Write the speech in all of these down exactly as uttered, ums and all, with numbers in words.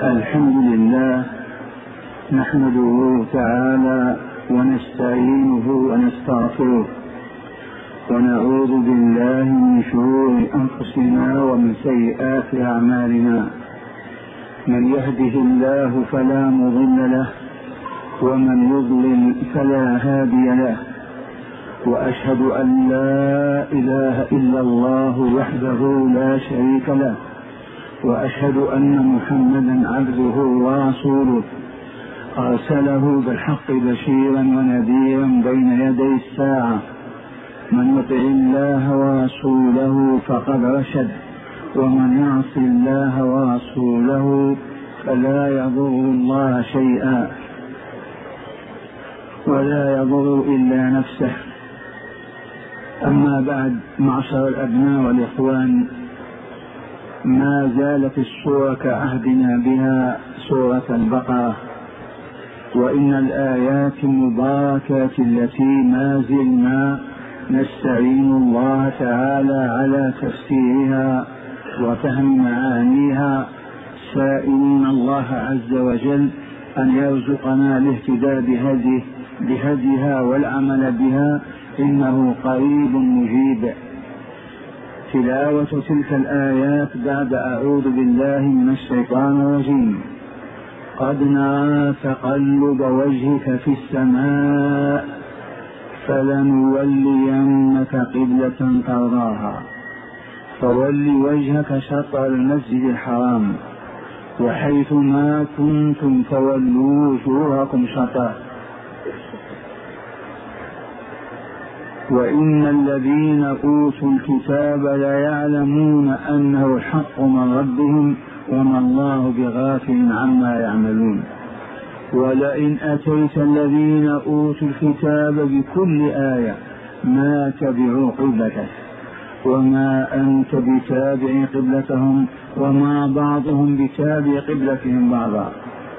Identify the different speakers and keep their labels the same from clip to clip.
Speaker 1: الحمد لله نحمده تعالى ونستعينه ونستغفره ونعوذ بالله من شرور أنفسنا ومن سيئات أعمالنا. من يهده الله فلا مضل له ومن يضلل فلا هادي له، وأشهد أن لا إله إلا الله وحده لا شريك له، وأشهد أن محمدا عبده ورسوله أرسله بالحق بشيرا ونذيرا بين يدي الساعة. من يطع الله ورسوله فقد رشد، ومن يعص الله ورسوله فلا يضر الله شيئا ولا يضر إلا نفسه. أما بعد، معشر الأبناء والإخوان، ما زالت السورة كعهدنا بها سورة البقرة، وإن الآيات المباركات التي ما زلنا نستعين الله تعالى على تفسيرها وفهم معانيها، سائلين الله عز وجل أن يرزقنا الاهتداء بهديه بهديها والعمل بها، إنه قريب مجيب. تلاوة تلك الآيات بعد أعوذ بالله من الشيطان الرجيم. قد نرى تقلب وجهك في السماء فلنولينك قبلة ترضاها فول وجهك شطر المسجد الحرام وحيث ما كنتم فولوا وجوهكم شطره وإن الذين أوتوا الكتاب ليعلمون أنه الحق من ربهم وما الله بغافل عما يعملون. ولئن أتيت الذين أوتوا الكتاب بكل آية ما تبعوا قبلتك وما أنت بتابع قبلتهم وما بعضهم بتابع قبلتهم بعضا.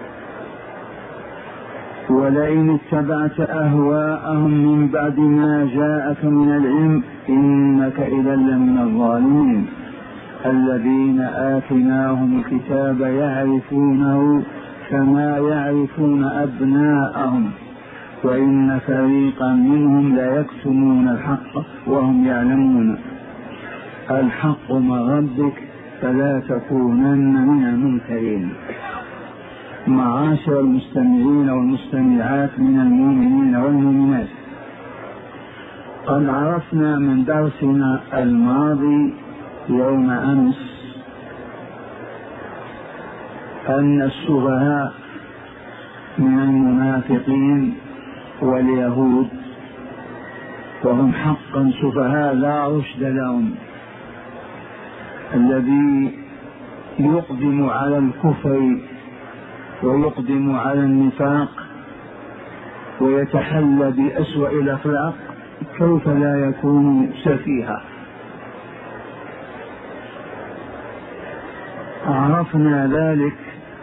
Speaker 1: ولئن اتبعت أهواءهم من بعد ما جاءك من العلم إنك إذا لمن الظالمين. الذين آتيناهم الكتاب يعرفونه كما يعرفون أبناءهم وإن فريقا منهم ليكتمون الحق وهم يعلمون. الحق من ربك فلا تكونن من الممترين. معاشر المستمعين والمستمعات من المؤمنين والمؤمنات، قد عرفنا من درسنا الماضي يوم أمس أن السفهاء من المنافقين واليهود، وهم حقا سفهاء لا رشد لهم، الذي يقدم على الكفر ويقدم على النفاق ويتحلى بأسوأ الأخلاق، كيف لا يكون سفيها؟ عرفنا ذلك،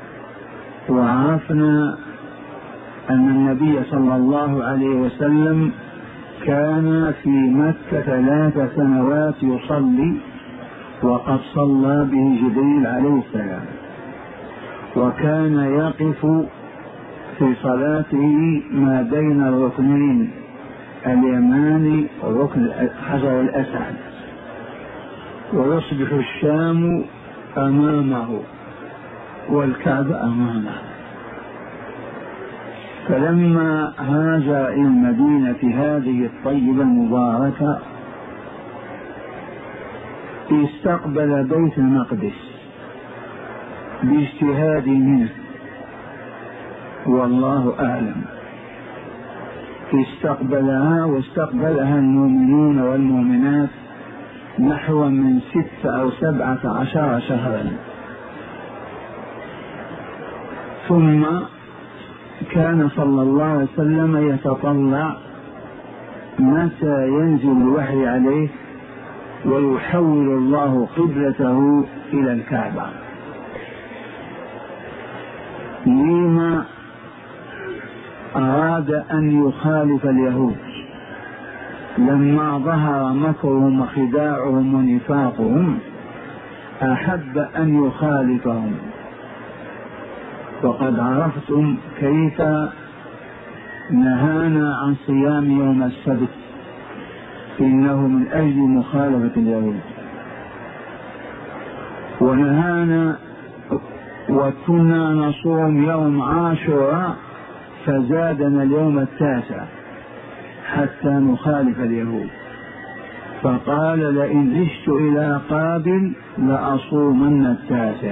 Speaker 1: وعرفنا أن النبي صلى الله عليه وسلم كان في مكة ثلاث سنوات يصلي، وقد صلى به جبريل عليه السلام، وكان يقف في صلاته ما بين الركنين اليماني وركن حجر الأسد، ويصبح الشام أمامه والكعبة أمامه. فلما هاجر إلى المدينة هذه الطيبة المباركة استقبل بيت المقدس باجتهاد منه، والله أعلم. استقبلها واستقبلها المؤمنون والمؤمنات نحو من ستة أو سبعة عشر شهرا. ثم كان صلى الله عليه وسلم يتطلع متى ينزل الوحي عليه ويحول الله قبلته إلى الكعبة. لما أراد أن يخالف اليهود لما ظهر مكرهم وخداعهم ونفاقهم، أحب أن يخالفهم وقد عرفتم كيف نهانا عن صيام يوم السبت، إنه من أجل مخالفة اليهود، ونهانا وكنا نصوم يوم عاشوراء فزادنا اليوم التاسع حتى نخالف اليهود، فقال لئن عشت إلى قابل لأصومن التاسع.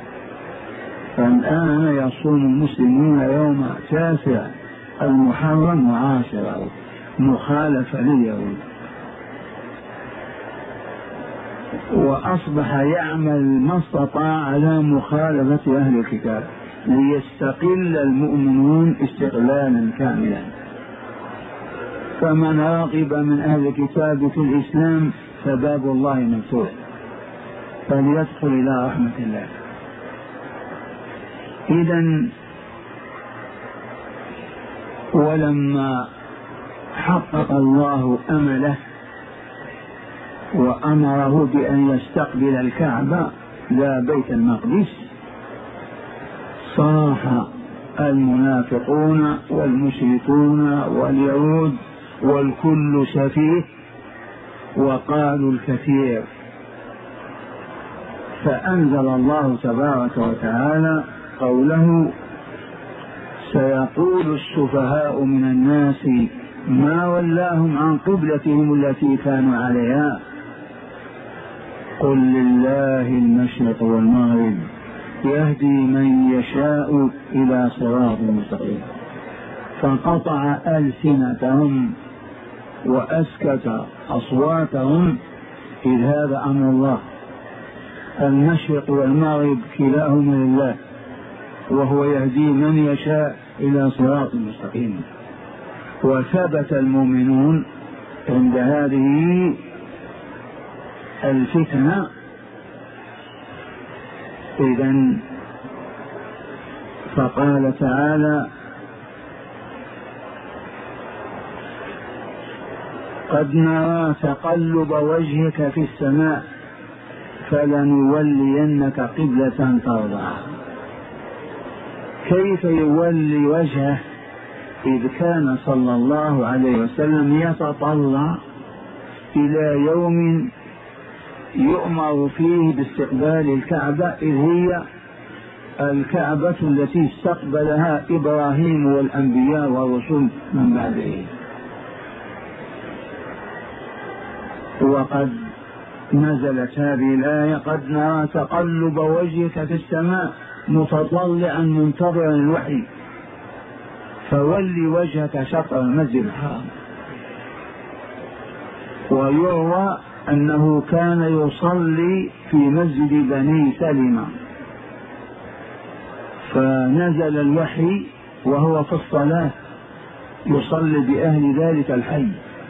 Speaker 1: فالآن يصوم المسلمون يوم تاسع المحرم وعاشوراء مخالفة لليهود، وأصبح يعمل ما استطاع على مخالفة أهل الكتاب ليستقل المؤمنون استقلالا كاملا. فمن راغب من أهل الكتاب في الإسلام فباب الله مفتوح، فليدخل إلى رحمة الله. إذن ولما حقق الله أمله وأمره بأن يستقبل الكعبة لا بيت المقدس، صاح المنافقون والمشركون واليهود والكل سفيه وقالوا الكثير، فأنزل الله تبارك وتعالى قوله سيقول السفهاء من الناس ما ولاهم عن قبلتهم التي كانوا عليها قل لله المشرق والمغرب يهدي من يشاء إلى صراط مستقيم. فقطع ألسنتهم وأسكت أصواتهم، إذ هذا أمر الله، المشرق والمغرب كلاهما لله، وهو يهدي من يشاء إلى صراط مستقيم. وثبت المؤمنون عند هذه الفتنة. إذن فقال تعالى قد نرى تقلب وجهك في السماء فلنولينك قبلة ترضاها. كيف يولي وجهه إذ كان صلى الله عليه وسلم يتطلع إلى يوم يؤمر فيه باستقبال الكعبة، إذ هي الكعبة التي استقبلها إبراهيم والأنبياء والرسل من بعده. وقد نزلت هذه الآية قد نرى تقلب وجهك في السماء متطلعا منتظرا الوحي فولي وجهك شطر المسجد الحرام. ويروى أنه كان يصلي في مسجد بني سلمة فنزل الوحي وهو في الصلاة يصلي بأهل ذلك الحي،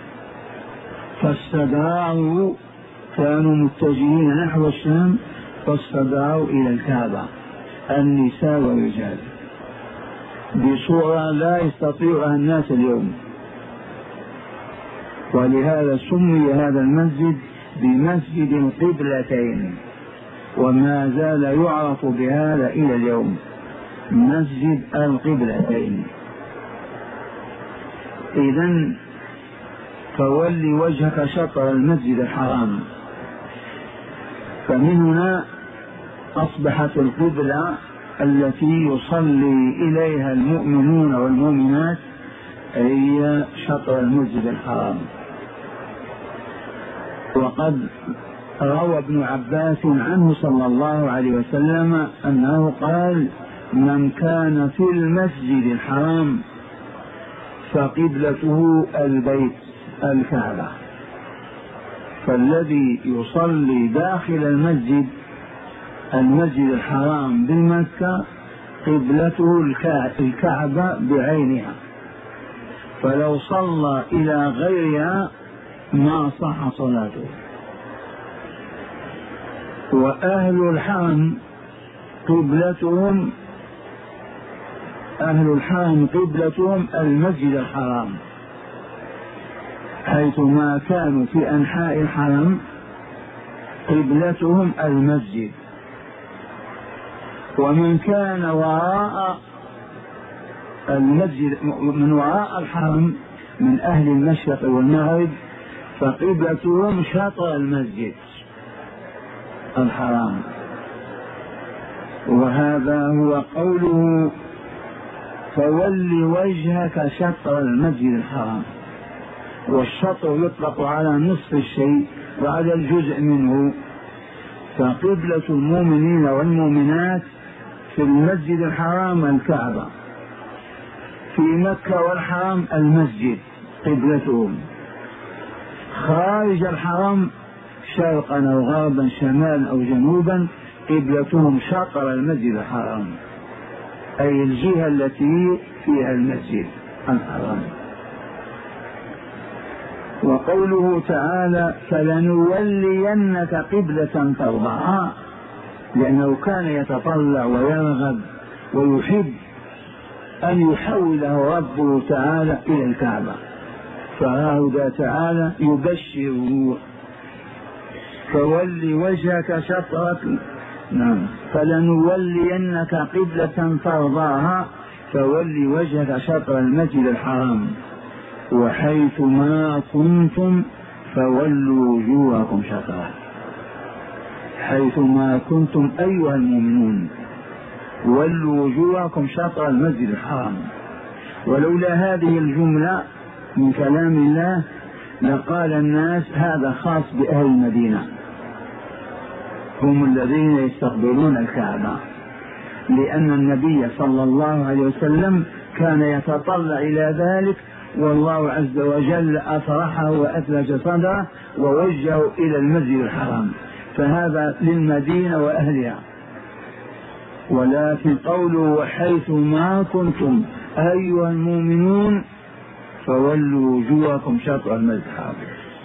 Speaker 1: فاستداروا، كانوا متجهين نحو الشام فاستداروا إلى الكعبة النساء والرجال بصورة لا يستطيعها الناس اليوم. ولهذا سمي هذا المسجد بمسجد القبلتين، وما زال يعرف بهذا إلى اليوم، مسجد القبلتين. إذن فولي وجهك شطر المسجد الحرام. فمن هنا أصبحت القبلة التي يصلي إليها المؤمنون والمؤمنات هي شطر المسجد الحرام. وقد روى ابن عباس عنه صلى الله عليه وسلم أنه قال من كان في المسجد الحرام فقبلته البيت الكعبة، فالذي يصلي داخل المسجد المسجد الحرام بمكة قبلته الكعبة بعينها، فلو صلى إلى غيرها ما صح صلاته. وأهل الحرم قبلتهم أهل الحرم قبلتهم المسجد الحرام، حيث ما كانوا في أنحاء الحرم قبلتهم المسجد. ومن كان وراء المسجد من وراء الحرم من أهل المشرق والمغرب فقبلتهم شطر المسجد الحرام. وهذا هو قوله فول وجهك شطر المسجد الحرام. والشطر يطلق على نصف الشيء وعلى الجزء منه. فقبلة المؤمنين والمؤمنات في المسجد الحرام الكعبة، في مكة والحرم المسجد قبلتهم، خارج الحرم شرقا أو غربا شمالا أو جنوبا قبلتهم شطر المسجد الحرام، أي الجهة التي فيها المسجد الحرام. وقوله تعالى فلنولينك قبلة ترضاها، لأنه كان يتطلع ويرغب ويحب أن يحوله ربه تعالى إلى الكعبة، فهذا تعالى يبشره فول وجهك شطرة نعم فلنولينك قبلة ترضاها فول وجهك شطر المسجد الحرام وحيث ما كنتم فولوا وجوهكم شطره. حيث ما كنتم أيها المؤمنون ولوا وجوهكم شطر المسجد الحرام. ولولا هذه الجملة من كلام الله لقال الناس هذا خاص بأهل المدينة، هم الذين يستقبلون الكعبة، لأن النبي صلى الله عليه وسلم كان يتطلع إلى ذلك، والله عز وجل أفرحه وأثلج صدره ووجهه إلى المسجد الحرام، فهذا للمدينة وأهلها. ولكن قوله وحيث ما كنتم أيها المؤمنون فولوا وجوهكم شطر المسجد الحرام،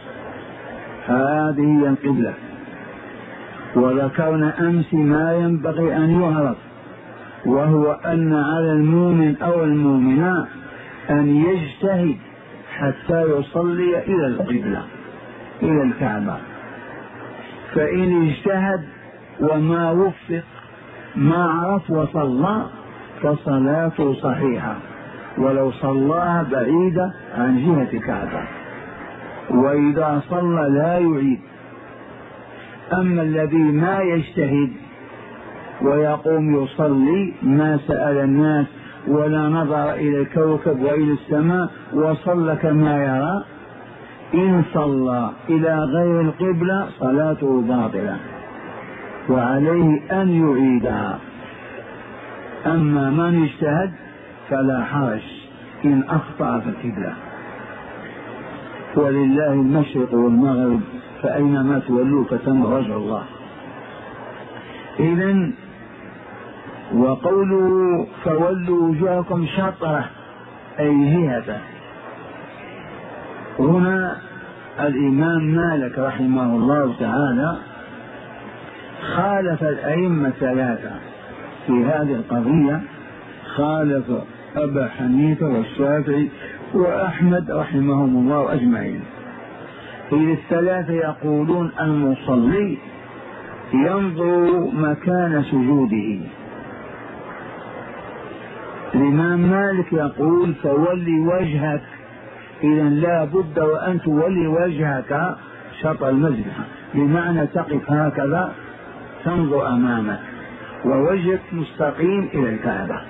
Speaker 1: هذه هي القبلة. وذكرنا أمس ما ينبغي أن يعرف، وهو أن على المؤمن أو المؤمنة أن يجتهد حتى يصلي إلى القبلة إلى الكعبة، فإن اجتهد وما وفق ما عرف وصلى فصلاته صحيحة ولو صلاها بعيدة عن جهة الكعبة، وإذا صلى لا يعيد. أما الذي ما يجتهد ويقوم يصلي ما سأل الناس ولا نظر إلى الكوكب وإلى السماء وصلى كما يرى، إن صلى إلى غير القبلة صلاته باطلة وعليه أن يعيدها. أما من اجتهد فلا حرج إن أخطأ في القبلة، ولله المشرق والمغرب فأينما تولوا فثم وجه الله. إذن وقوله فولوا وجوهكم شطرة أي جهته، هنا الإمام مالك رحمه الله تعالى خالف الأئمة ثلاثة في هذه القضية، خالف أبا حنيفة والشافعي وأحمد رحمهم الله أجمعين. إذ الثلاثة يقولون المصلي ينظر مكان سجوده. الإمام مالك يقول فولي وجهك، إذا لا بد وأن تولي وجهك شطر المسجد، بمعنى تقف هكذا تنظر أمامك ووجهك مستقيم إلى الكعبة.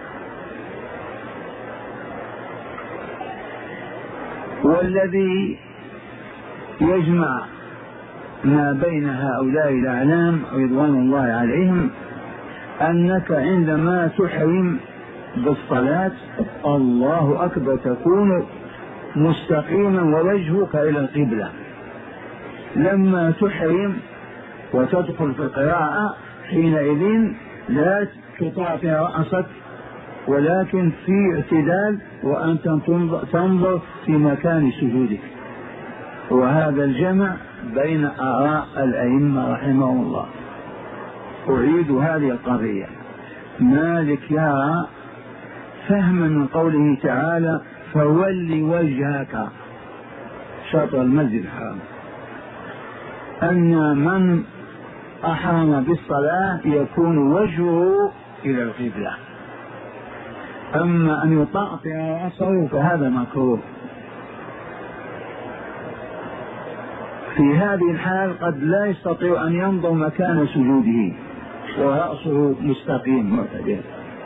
Speaker 1: والذي يجمع ما بين هؤلاء الأعلام رضوان الله عليهم أنك عندما تحرم بالصلاة الله أكبر تكون مستقيما ووجهك إلى القبلة، لما تحرم وتدخل في القراءة حينئذ لا تطاطي رأسك ولكن في اعتدال وأنت تنظر في مكان سجودك. وهذا الجمع بين آراء الأئمة رحمهم الله. أعيد هذه القضية. مالك يرى فهما من قوله تعالى فول وجهك شطر المسجد الحرام أن من أحرم بالصلاة يكون وجهه إلى القبلة، أما أن يطأطئ رأسه فهذا مكروه. في هذه الحال قد لا يستطيع أن ينظر مكان سجوده ورأسه مستقيم معتدل.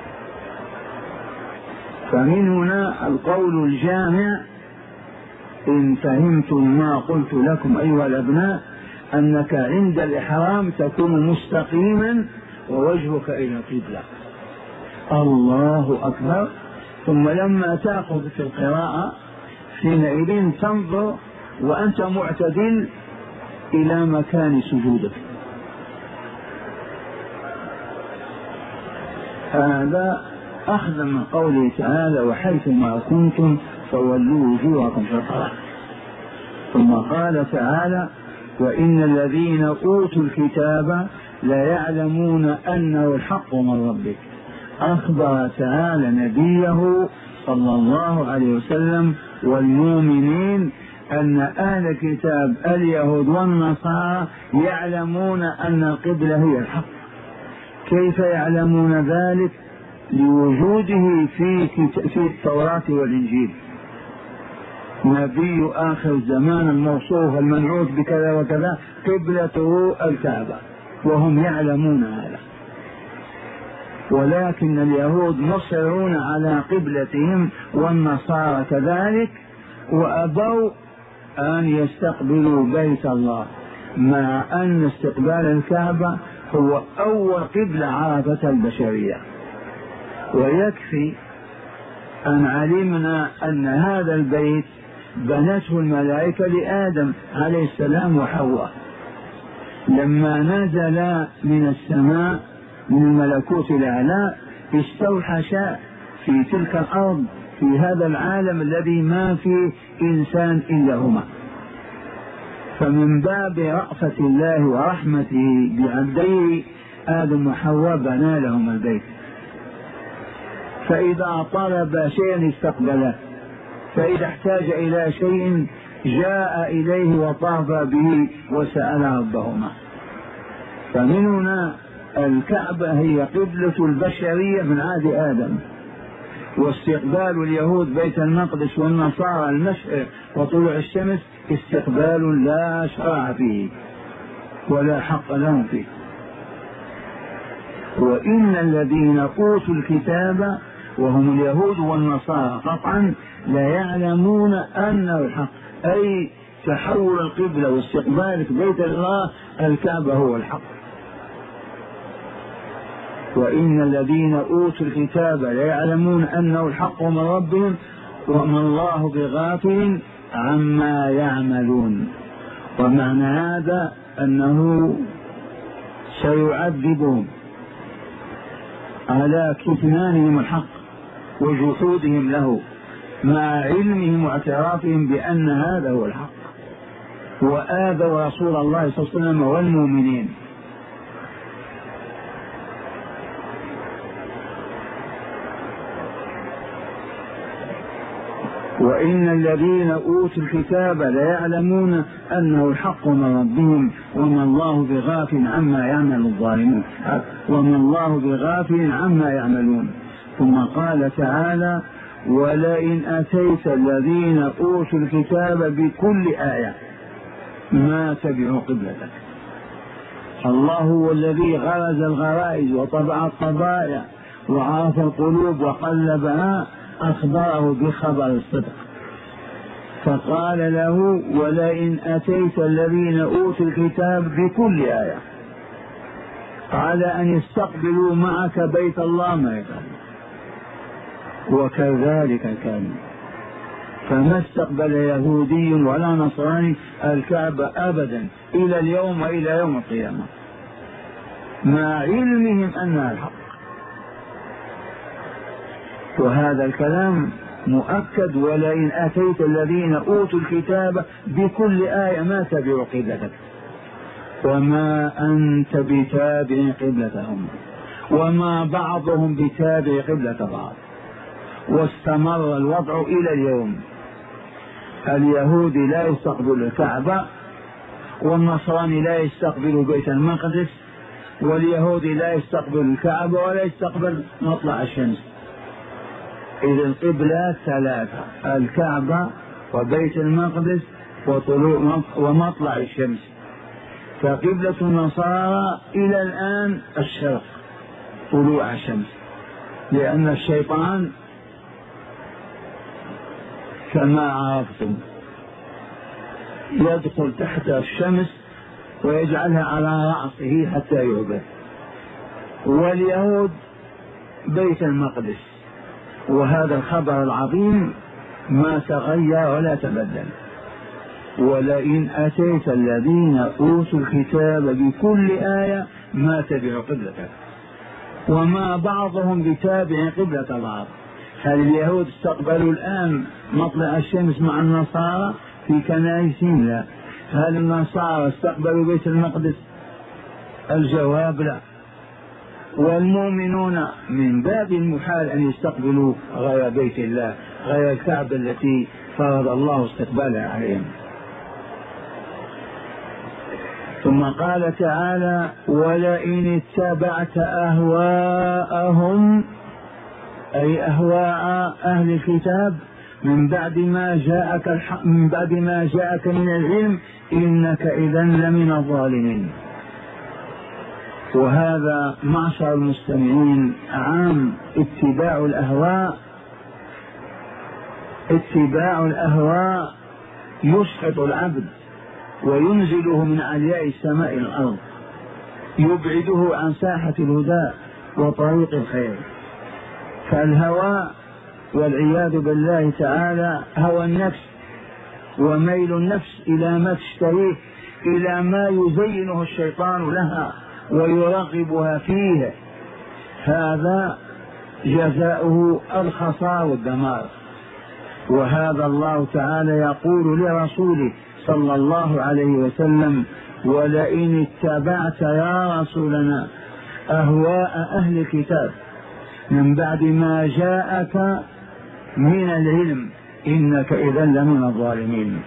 Speaker 1: فمن هنا القول الجامع إن فهمتم ما قلت لكم أيها الأبناء، أنك عند الإحرام تكون مستقيما ووجهك إلى القبلة، الله أكبر، ثم لما تأخذ في القراءة حينئذ تنظر وأنت معتدل إلى مكان سجودك. هذا أخذ من قوله تعالى وحيثما كنتم فولوا وجوهكم شطره. ثم قال تعالى وإن الذين أوتوا الكتاب لا يعلمون أنه الحق من ربك. أخبر تعالى نبيه صلى الله عليه وسلم والمؤمنين أن أهل الكتاب اليهود والنصارى يعلمون أن القبلة هي الحق. كيف يعلمون ذلك؟ لوجوده في في التوراة والإنجيل، نبي آخر الزمان الموصوف المنعوت بكذا وكذا قبلته الكعبة، وهم يعلمون هذا، ولكن اليهود مصرون على قبلتهم والنصارى كذلك، وأبوا أن يستقبلوا بيت الله، مع أن استقبال الكعبة هو أول قبلة عرفتها البشرية. ويكفي أن علمنا أن هذا البيت بنته الملائكة لآدم عليه السلام وحواء، لما نزل من السماء من الملكوت الأعلى استوحشا في تلك الأرض في هذا العالم الذي ما فيه إنسان إلا هما. فمن باب رأفة الله ورحمته بعبديه آدم وحواء بنى لهم البيت، فإذا طلب شيئا استقبله، فإذا احتاج إلى شيء جاء إليه وطاف به وسأل ربهما. فمن هنا الكعبة هي قبلة البشرية من عهد آدم، واستقبال اليهود بيت المقدس والنصارى المشرق وطلوع الشمس استقبال لا شرع فيه ولا حق لهم فيه. وإن الذين أوتوا الكتاب وهم اليهود والنصارى قطعا لا يعلمون أنه الحق، أي تحول القبلة واستقبالك بيت الله الكعبة هو الحق. وإن الذين أوتوا الكتاب لا يعلمون أنه الحق من ربهم وما الله بغافل عما يعملون. ومعنى هذا أنه سيعذبهم على كتمانهم الحق وجحودهم له، مع علمهم واعترافهم بأن هذا هو الحق، وآذوا رسول الله صلى الله عليه وسلم والمؤمنين. وإن الذين أوتوا الكتاب لا يعلمون أنه الحق من ربهم وما الله بغافل عما يعمل الظالمون، وما الله بغافل عما يعملون. ثم قال تعالى ولئن أتيت الذين أوتوا الكتاب بكل آية ما تبعوا قبلتك. الله هو الذي غرز الغرائز وطبع الطبائع وعرف القلوب وقلبها، أخبره بخبر الصدق، فقال له ولئن أتيت الذين أوتوا الكتاب بكل آية، على أن يستقبلوا معك بيت الله ما يفعل. وكذلك كان، فما استقبل يهودي ولا نصراني الكعبة أبدا إلى اليوم وإلى يوم القيامة، مع علمهم أنها الحق. وهذا الكلام مؤكد ولئن أتيت الذين أوتوا الكتاب بكل آية ما تبعوا قبلتك وما أنت بتابع قبلتهم وما بعضهم بتابع قبلة بعض. واستمر الوضع إلى اليوم، اليهودي لا يستقبل الكعبة والنصراني لا يستقبل بيت المقدس واليهود لا يستقبل الكعبة ولا يستقبل مطلع الشمس. إذا القبلات ثلاثة: الكعبة وبيت المقدس وطلوع ومطلع الشمس. فقبلة النصارى إلى الآن الشرق، طلوع الشمس، لأن الشيطان كما عرفتم يدخل تحت الشمس ويجعلها على رأسه حتى يعبد. واليهود بيت المقدس، وهذا الخبر العظيم ما تغير ولا تبدل. ولئن أتيت الذين أوتوا الكتاب بكل آية ما تبعوا قبلتك، وما بعضهم بتابع قبلة بعض. هل اليهود استقبلوا الآن مطلع الشمس مع النصارى في كنائسهم؟ لا. هل النصارى استقبلوا بيت المقدس؟ الجواب لا. والمؤمنون من باب المحال أن يستقبلوا غير بيت الله، غير الكعبة التي فرض الله استقبالها عليهم. ثم قال تعالى: ولئن اتبعت أهواءهم، أي أهواء أهل الكتاب، من بعد ما جاءك الحق من بعد ما جاءك من العلم إنك إذا لمن الظالمين. وهذا معشر المستمعين عام اتباع الأهواء. اتباع الأهواء يسقط العبد وينزله من علياء السماء إلى الأرض، يبعده عن ساحة الهدى وطريق الخير. فالهوى والعياذ بالله تعالى هوى النفس وميل النفس إلى ما تشتهيه، إلى ما يزينه الشيطان لها ويرغبها فيه، هذا جزاؤه الخسار والدمار. وهذا الله تعالى يقول لرسوله صلى الله عليه وسلم: ولئن اتبعت يا رسولنا أهواء أهل الكتاب من بعد ما جاءك من العلم إنك إذا لمن الظالمين.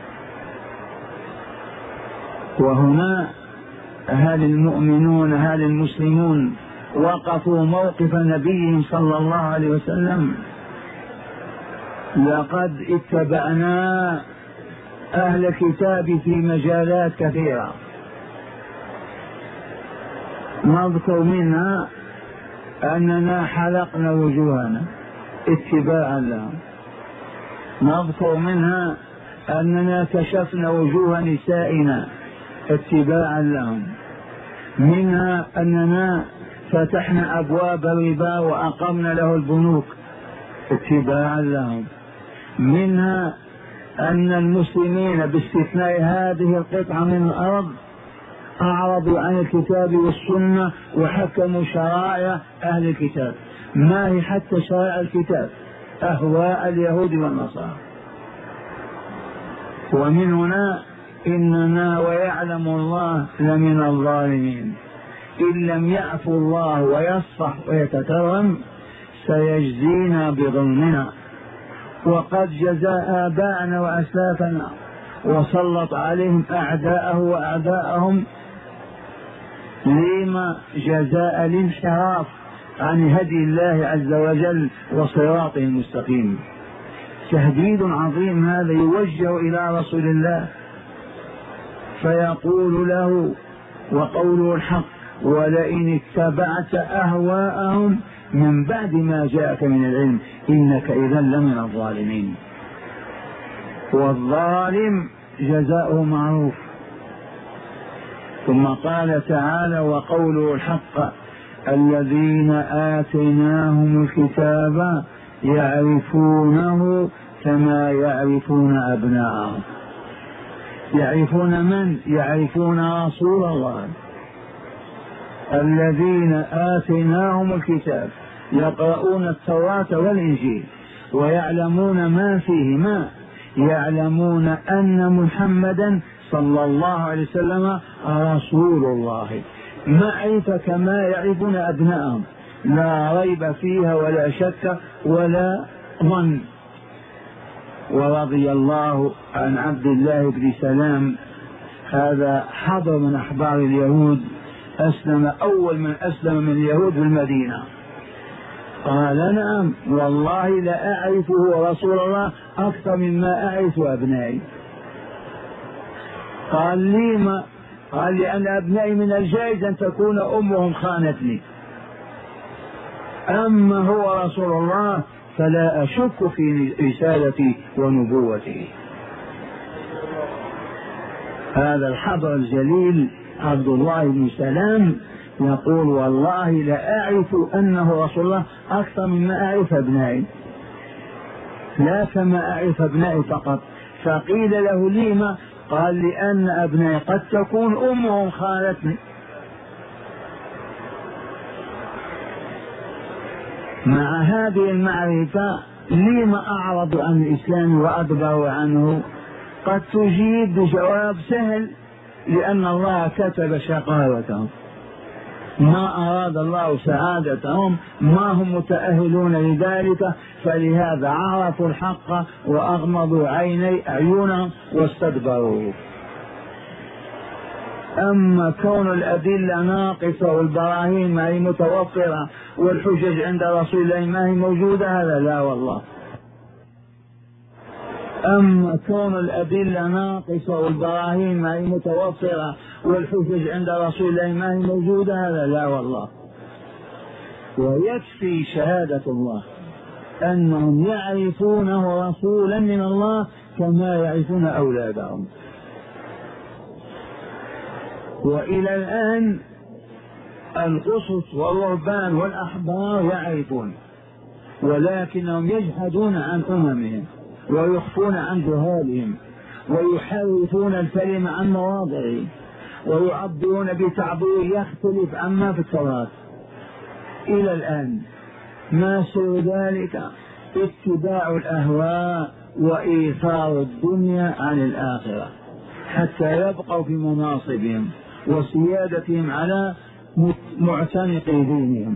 Speaker 1: وهنا هل المؤمنون هل المسلمون وقفوا موقف نبيهم صلى الله عليه وسلم؟ لقد اتبعنا أهل الكتاب في مجالات كثيرة، نذكر منها أننا حلقنا وجوهنا اتباعا لهم، نذكر منها أننا كشفنا وجوه نسائنا اتباعا لهم، منها أننا فتحنا أبواب الربا وأقمنا له البنوك اتباعا لهم، منها أن المسلمين باستثناء هذه القطعة من الأرض أعرضوا عن الكتاب والسنة وحكموا شرائع أهل الكتاب. ما هي حتى شرائع الكتاب؟ أهواء اليهود والنصارى. ومن هنا إننا ويعلم الله لمن الظالمين. إن لم يعفو الله ويصفح ويتكرم سيجزينا بظلمنا، وقد جزى آباءنا وأسلافنا وسلط عليهم أعداءه وأعداءهم لما جزاء الانحراف عن هدي الله عز وجل وصراطه المستقيم. تهديد عظيم هذا يوجه إلى رسول الله، فيقول له وقوله الحق: ولئن اتبعت أهواءهم من بعد ما جاءك من العلم إنك إذا لمن الظالمين. والظالم جزاؤه معروف. ثم قال تعالى: وقوله الحق: الذين آتيناهم الكتاب يعرفونه كما يعرفون أبناءهم. يعرفون من؟ يعرفون رسول الله. الذين آتيناهم الكتاب يقرؤون التوراة والإنجيل ويعلمون ما فيهما، يعلمون أن محمدا صلى الله عليه وسلم رسول الله، معرفة كما يعرفون أبنائهم، لا ريب فيها ولا شك ولا ظن. ورضي الله عن عبد الله بن سلام، هذا حضر من أحبار اليهود أسلم أول من أسلم من اليهود في المدينة. قال نعم والله لأعرفه رسول الله أكثر مما أعرف أبنائي. قال لي ما؟ قال لأن أبنائي من الجائز أن تكون أمهم خانتني، أما هو رسول الله فلا أشك في رسالتي ونبوته. هذا الحبر الجليل عبد الله بن سلام يقول والله لأعرف أنه رسول الله أكثر مما أعرف أبنائي، لا كما أعرف أبنائي فقط. فقيل له لما؟ قال لأن أبنائي قد تكون أمهم خالتني. مع هذه المعرفة لما أعرضوا عن الإسلام وأدبروا عنه؟ قد تجيب بجواب سهل، لأن الله كتب شقاوتهم، ما أراد الله سعادتهم، ما هم متأهلون لذلك، فلهذا عرفوا الحق وأغمضوا عيني أعينهم واستدبروا. أما كون الأدلة ناقصة والبراهين ما هي متوفرة والحجج عند رسول الله ما هي موجودة، هذا لا والله. أما كون الأدلة ناقصة والبراهين ما هي متوفرة والحجج عند رسول الله ما هي موجودة، هذا لا والله. ويكفي شهادة الله أنهم يعرفونه رسولا من الله كما يعرفون أولادهم. وإلى الآن القصص والرهبان والأحبار يعرفون، ولكنهم يجحدون عن أممهم ويخفون عن جهالهم ويحرفون الكلمة عن مواضعه ويعبرون بتعبير يختلف عما في التوراة. إلى الآن ما سوى ذلك اتباع الأهواء وإيثار الدنيا عن الآخرة حتى يبقوا في مناصبهم وسيادتهم على معتنق دينهم.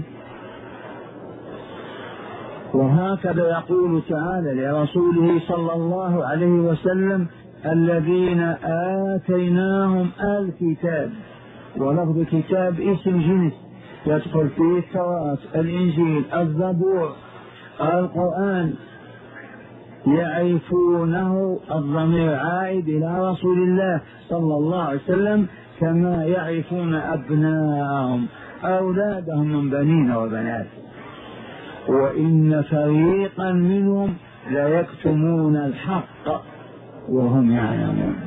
Speaker 1: وهكذا يقول تعالى لرسوله صلى الله عليه وسلم الذين آتيناهم الكتاب، ولفظ كتاب اسم جنس يدخل فيه التوراة الإنجيل الزبور القرآن، يعرفونه الضمير عائد إلى رسول الله صلى الله عليه وسلم كما يعرفون أبناءهم أولادهم من بنين وبنات. وإن فريقا منهم ليكتمون الحق وهم يعلمون.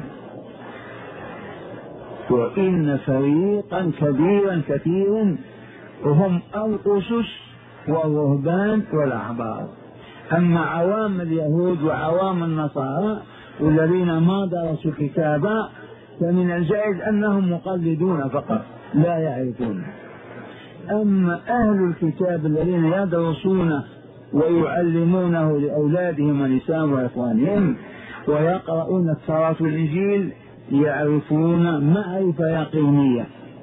Speaker 1: وإن فريقا كبيرا كثيرا هم الأسس والرهبان والأحبار. أما عوام اليهود وعوام النصارى والذين ما درسوا كتابا فمن الجائز أنهم مقلدون فقط لا يعرفون. أما أهل الكتاب الذين يدرسونه ويعلمونه لأولادهم ونسائهم وإخوانهم ويقرؤون التوراة والإنجيل يعرفون معرفة يقينية،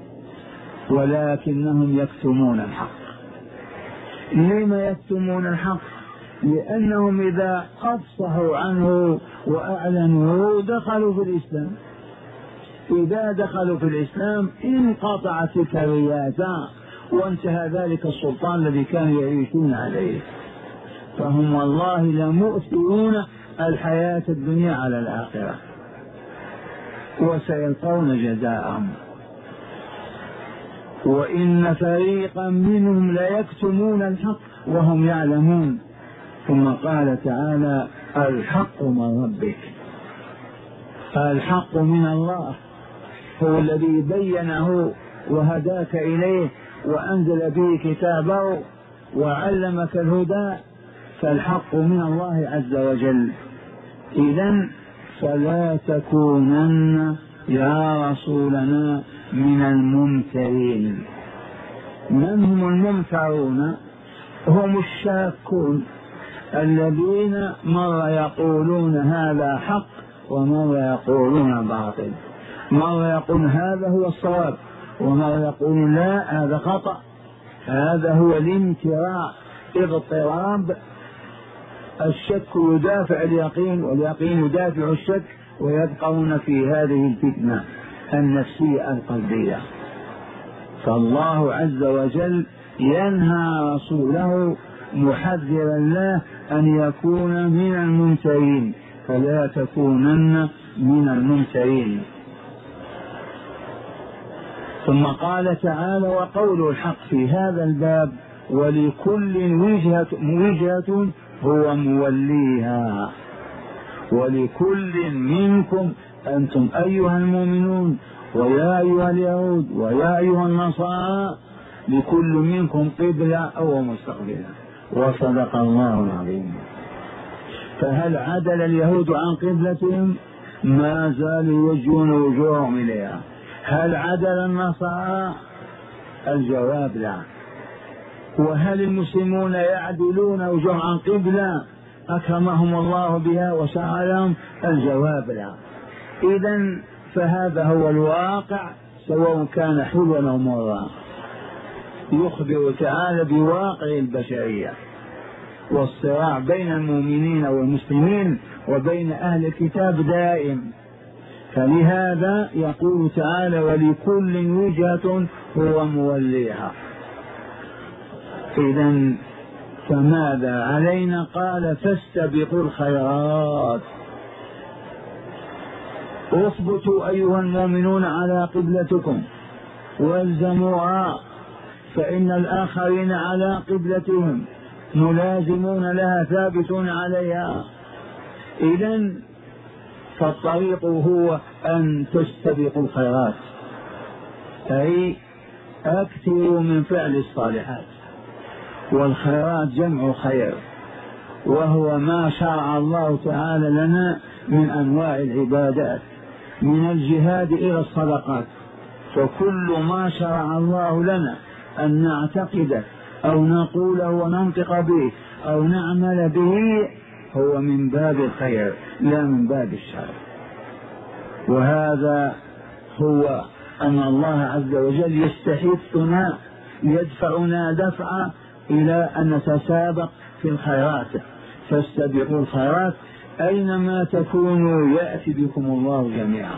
Speaker 1: ولكنهم يكتمون الحق. لما يكتمون الحق؟ لأنهم إذا أفصحوا عنه وأعلنوا دخلوا في الإسلام. إذا دخلوا في الإسلام انقطعت تلك الرياسة وانتهى ذلك السلطان الذي كانوا يعيشون عليه. فهم والله لمؤثرون الحياة الدنيا على الآخرة وسيلقون جزاءهم. وإن فريقا منهم ليكتمون الحق وهم يعلمون. ثم قال تعالى الحق من ربك. الحق من الله هو الذي بينه وهداك إليه وأنزل به كتابه وعلمك الهدى، فالحق من الله عز وجل. إذن فلا تكونن يا رسولنا من الممترين. من هم الممترون؟ هم الشاكون الذين مرة يقولون هذا حق ومرة يقولون باطل، مرة يقول هذا هو الصواب ومرة يقول لا هذا خطأ. هذا هو الامتراء، اضطراب. الشك يدافع اليقين واليقين يدافع الشك، ويبقون في هذه الفتنة النفسية القلبية. فالله عز وجل ينهى رسوله محذرا له أن يكون من الممترين، فلا تكونن من الممترين. ثم قال تعالى: وقول الحق في هذا الباب ولكل وجهة, وجهة هو موليها. ولكل منكم أنتم أيها المؤمنون ويا أيها اليهود ويا أيها النصارى، لكل منكم قبلة أو مستقبلة. وصدق الله العظيم. فهل عدل اليهود عن قبلتهم؟ ما زالوا يوجهون وجوههم إليها. هل عدل النصارى؟ الجواب لا. وهل المسلمون يعدلون وجوههم عن قبلة أكرمهم الله بها وشرع لهم؟ الجواب لا. إذن فهذا هو الواقع، سواء كان حلوا أو مرا. يخبر تعالى بواقع البشرية والصراع بين المؤمنين والمسلمين وبين أهل الكتاب دائم. فلهذا يقول تعالى: ولكل وجهة هو موليها. إذن فماذا علينا؟ قال: فاستبقوا الخيرات. اثبتوا أيها المؤمنون على قبلتكم والزموها، فإن الآخرين على قبلتهم ملازمون لها ثابتون عليها. إذن فالطريق هو أن تستبقوا الخيرات، أي أكثروا من فعل الصالحات. والخيرات جمع خير، وهو ما شرع الله تعالى لنا من أنواع العبادات، من الجهاد إلى الصدقات. فكل ما شرع الله لنا أن نعتقده أو نقوله وننطق به أو نعمل به هو من باب الخير لا من باب الشر. وهذا هو أن الله عز وجل يستحثنا، يدفعنا دفعا إلى أن نتسابق في الخيرات. فاستبقوا الخيرات، أينما تكونوا يأتي بكم الله جميعا.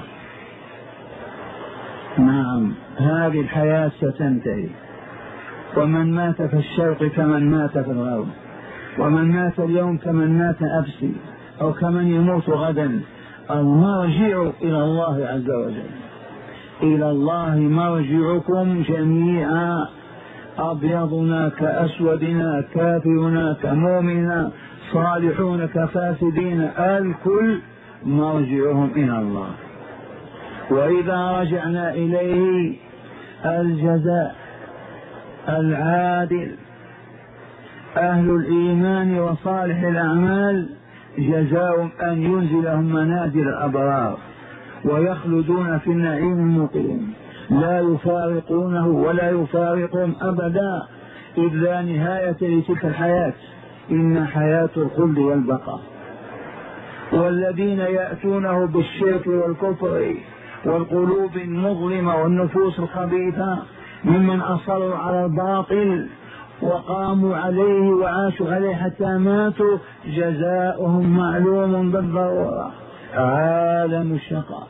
Speaker 1: نعم، هذه الحياة ستنتهي، ومن مات في الشرق كمن مات في الغرب، ومن مات اليوم كمن مات أمس، أو كمن يموت غدا. المرجع إلى الله عز وجل. إلى الله مرجعكم جميعا، أبيضنا كأسودنا، كافرنا كمؤمنا، صالحون كفاسدين، الكل مرجعهم إلى الله. وإذا رجعنا إليه الجزاء العادل. أهل الإيمان وصالح الأعمال جزاؤهم أن ينزلهم منازل الأبرار ويخلدون في النعيم المقيم، لا يفارقونه ولا يفارقهم أبدا، إذ لا نهاية لتلك الحياة، إن حياة الخلد والبقاء. والذين يأتونه بالشرك والكفر والقلوب المظلمة والنفوس الخبيثة ممن أصروا على الباطل وقاموا عليه وعاشوا عليه حتى ماتوا، جزاؤهم معلوم بالضرورة: عالم الشقاء،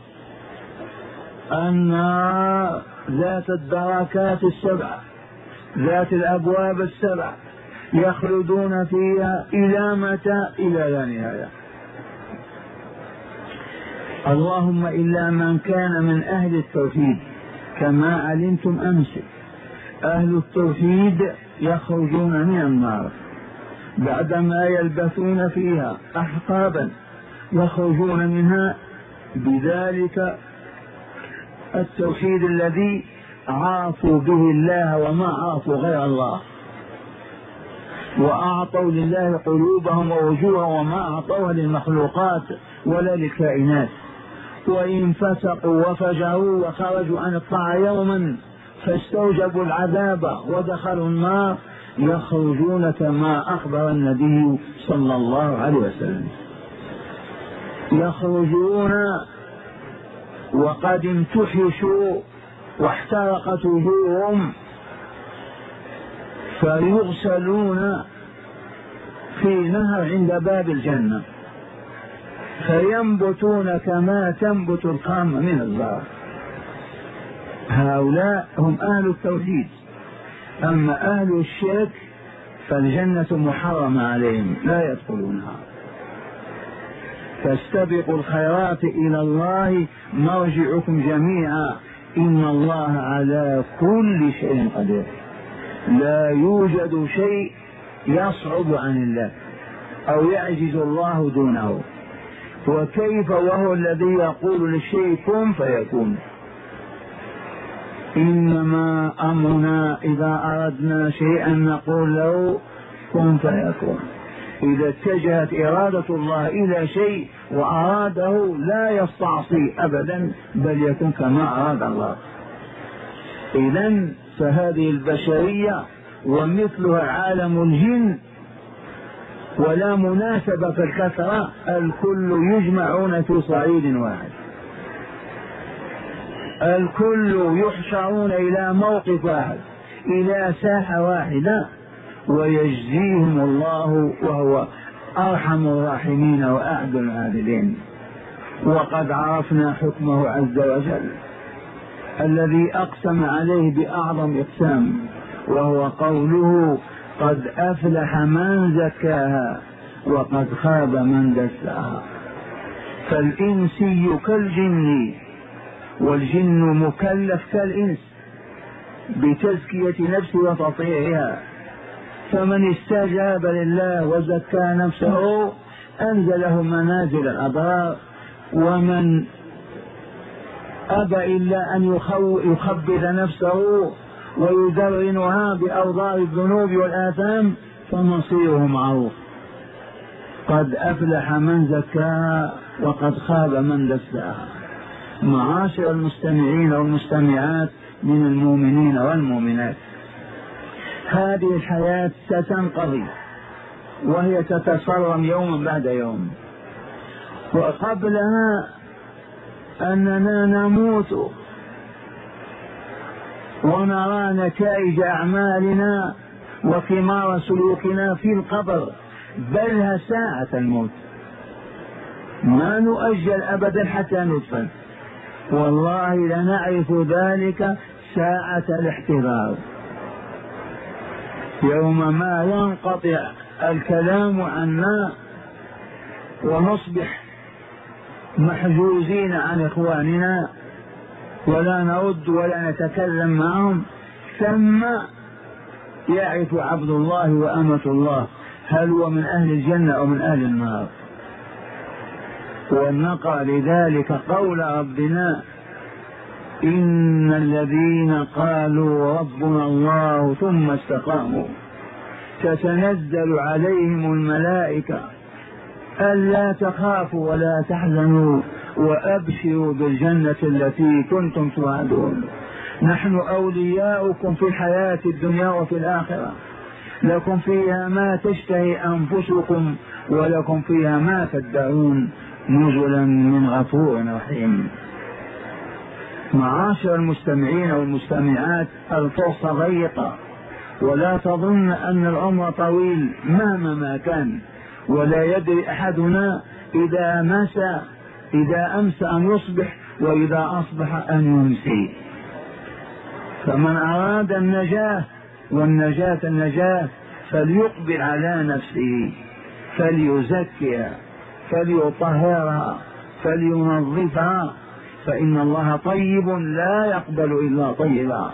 Speaker 1: النار ذات الدركات السبع، ذات الأبواب السبع، يخلدون فيها إلى متى؟ إلى لا نهاية. اللهم إلا من كان من أهل التوحيد، كما علمتم أمس أهل التوحيد يخرجون من النار بعدما يلبثون فيها أحقابا، يخرجون منها بذلك التوحيد الذي عرفوا به الله وما عرفوا غير الله، وأعطوا لله قلوبهم ووجوههم وما أعطوها للمخلوقات ولا للكائنات. وإن فسقوا وفجروا وخرجوا عن الطاعة يوما فاستوجبوا العذاب ودخلوا النار، يخرجون كما أخبر النبي صلى الله عليه وسلم، يخرجون وقد امتحشوا واحترقت وجوههم، فيغسلون في نهر عند باب الجنة، فينبتون كما تنبت القامة من الزرع. هؤلاء هم أهل التوحيد. أما أهل الشرك فالجنة محرمة عليهم لا يدخلونها. فاستبقوا الخيرات إلى الله مرجعكم جميعا إن الله على كل شيء قدير. لا يوجد شيء يصعب عن الله أو يعجز الله دونه. وكيف وهو الذي يقول للشيء كن فيكون. إنما أمرنا إذا أردنا شيئا نقول له كن فيكون. إذا اتجهت إرادة الله إلى شيء وأراده لا يستعصي أبدا بل يكون كما أراد الله. إذن فهذه البشرية ومثلها عالم الجن ولا مناسبة في الكثرة، الكل يجمعون في صعيد واحد، الكل يحشرون إلى موقف واحد إلى ساحة واحدة ويجزيهم الله وهو أرحم الراحمين وأعدل العادلين. وقد عرفنا حكمه عز وجل الذي أقسم عليه بأعظم إقسام وهو قوله قد أفلح من زكاها وقد خاب من دساها. فالإنسي كالجن والجن مكلف كالإنس بتزكية نفسه وتطيعها. فمن استجاب لله وزكى نفسه أنزله منازل الأبرار، ومن أبى إلا أن يخبث نفسه ويدرنها بأوضار الذنوب والآثام فمصيره معروف. قد أفلح من زكاها وقد خاب من دساها. معاشر المستمعين والمستمعات من المؤمنين والمؤمنات، هذه الحياة ستنقضي وهي تتصرم يوما بعد يوم، وقبلها أننا نموت ونرى نتائج أعمالنا وثمار سلوكنا في القبر، بل ساعة الموت. ما نؤجل أبدا حتى ندفن، والله لنعرف ذلك ساعة الاحتضار، يوم ما ينقطع الكلام عنا ونصبح محجوزين عن إخواننا ولا نرد ولا نتكلم معهم. ثم يعرف عبد الله وأمة الله هل هو من أهل الجنة أو من أهل النار. ونقرأ لذلك قول ربنا إن الذين قالوا ربنا الله ثم استقاموا تتنزل عليهم الملائكة ألا تخافوا ولا تحزنوا وأبشروا بالجنة التي كنتم توعدون نحن أولياؤكم في الحياة الدنيا وفي الآخرة لكم فيها ما تشتهي أنفسكم ولكم فيها ما تدعون نزلا من غفور رحيم. معاشر المستمعين والمستمعات، الفرصة ضيقة ولا تظن أن العمر طويل مهما ما كان، ولا يدري أحدنا إذا مسى إذا أمسى أن يصبح وإذا أصبح أن يمسي. فمن أراد النجاة والنجاة النجاة فليقبل على نفسه فليزكيها فليطهرها فلينظفها، فإن الله طيب لا يقبل إلا طيبا.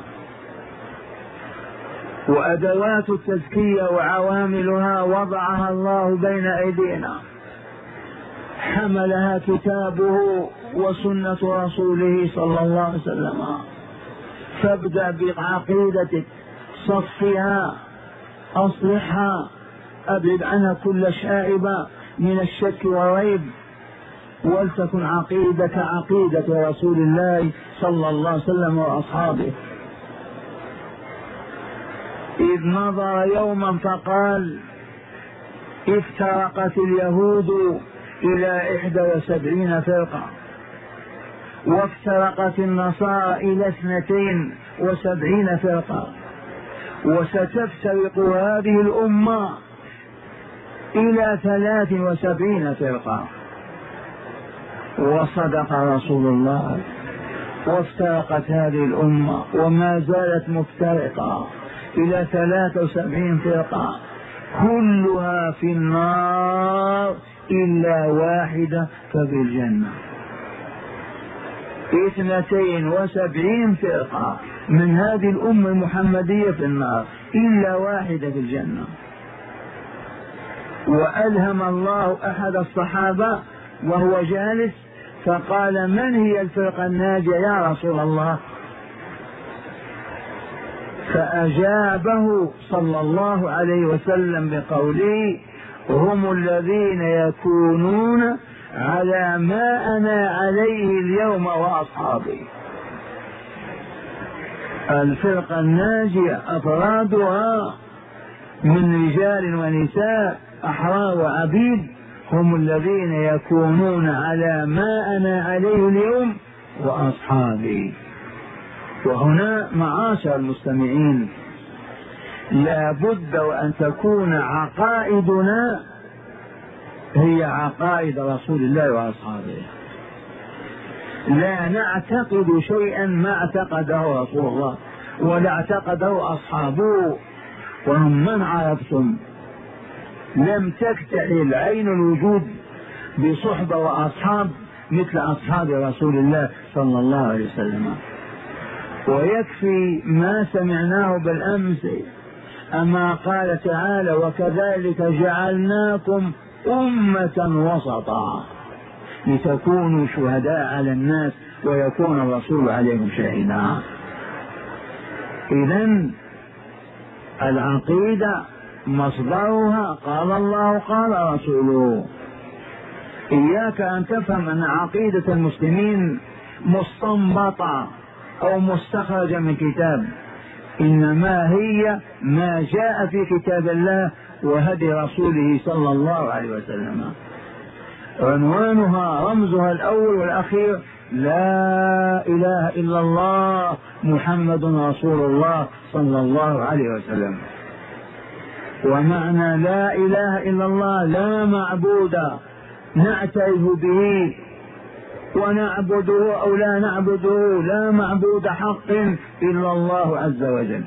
Speaker 1: وأدوات التزكية وعواملها وضعها الله بين أيدينا، حملها كتابه وسنة رسوله صلى الله عليه وسلم. فابدأ بعقيدتك، صفها، أصلحها، أبعد عنها كل شائبة من الشك والريب، ولتكن عقيدتك عقيدة رسول الله صلى الله عليه وسلم وأصحابه. إذ نظر يوما فقال افترقت اليهود إلى إحدى وسبعين فرقة وافترقت النصارى إلى اثنتين وسبعين فرقة وستفترق هذه الأمة إلى ثلاث وسبعين فرقة. وصدق رسول الله وافترقت هذه الأمة وما زالت مفترقة إلى ثلاثة وسبعين فرقة كلها في النار إلا واحدة ففي الجنة. اثنتين وسبعين فرقة من هذه الأمة المحمدية في النار إلا واحدة في الجنة. وألهم الله أحد الصحابة وهو جالس فقال: من هي الفرقة الناجية يا رسول الله؟ فأجابه صلى الله عليه وسلم بقوله: هم الذين يكونون على ما أنا عليه اليوم وأصحابي. الفرقة الناجية أفرادها من رجال ونساء أحرار وعبيد هم الذين يكونون على ما أنا عليه اليوم وأصحابي. وهنا معاشر المستمعين لا بد وأن تكون عقائدنا هي عقائد رسول الله وأصحابه. لا نعتقد شيئا ما اعتقده رسول الله ولا اعتقده أصحابه. وهم من عرفتم لم تكتحل عين الوجود بصحبة وأصحاب مثل أصحاب رسول الله صلى الله عليه وسلم. ويكفي ما سمعناه بالأمس أما قال تعالى: وكذلك جعلناكم أمة وسطا لتكونوا شهداء على الناس ويكون الرسول عليكم شهيدا. إذن العقيدة مصدرها قال الله قال رسوله. إياك أن تفهم أن عقيدة المسلمين مستنبطة أو مستخرجة من كتاب، إنما هي ما جاء في كتاب الله وهدي رسوله صلى الله عليه وسلم. عنوانها رمزها الأول والأخير لا إله إلا الله محمد رسول الله صلى الله عليه وسلم. ومعنى لا إله إلا الله لا معبود نعترف به ونعبده أو لا نعبده، لا معبود حق إلا الله عز وجل.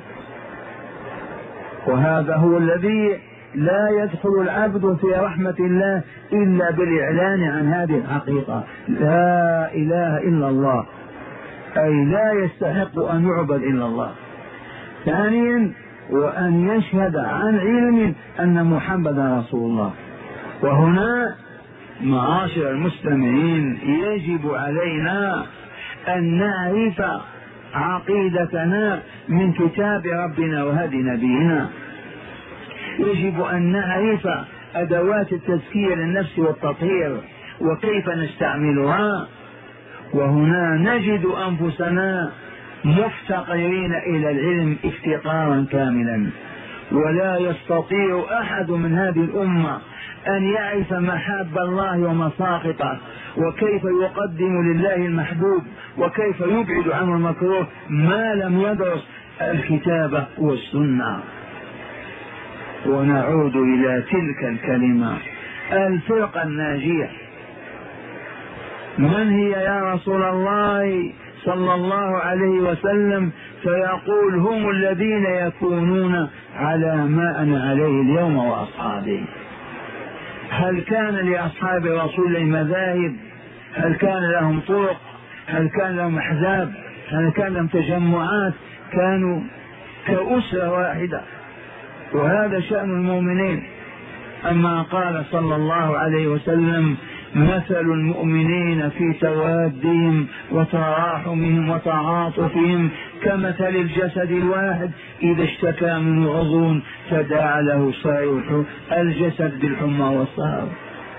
Speaker 1: وهذا هو الذي لا يدخل العبد في رحمة الله إلا بالإعلان عن هذه الحقيقة: لا إله إلا الله، أي لا يستحق أن يعبد إلا الله. ثانيا وأن يشهد عن علم أن محمدا رسول الله. وهنا معاشر المستمعين يجب علينا أن نعرف عقيدتنا من كتاب ربنا وهدي نبينا. يجب أن نعرف أدوات التزكية للنفس والتطهير وكيف نستعملها. وهنا نجد أنفسنا مفتقرين إلى العلم افتقارا كاملا، ولا يستطيع أحد من هذه الأمة أن يعرف محاب الله ومساقطه وكيف يقدم لله المحبوب وكيف يبعد عنه المكروه ما لم يدرس الكتاب والسنة. ونعود إلى تلك الكلمة: الفرقة الناجية. من هي يا رسول الله صلى الله عليه وسلم؟ فيقول: هم الذين يكونون على ما أنا عليه اليوم وأصحابي. هل كان لأصحاب رسول الله مذاهب؟ هل كان لهم طرق؟ هل كان لهم أحزاب؟ هل كان لهم تجمعات؟ كانوا كأسرة واحدة، وهذا شأن المؤمنين. أما قال صلى الله عليه وسلم: مثل المؤمنين في توادهم وتراحمهم وتعاطفهم كمثل الجسد الواحد إذا اشتكى من عضو تداعى له سائر الجسد بالحمى والسهر.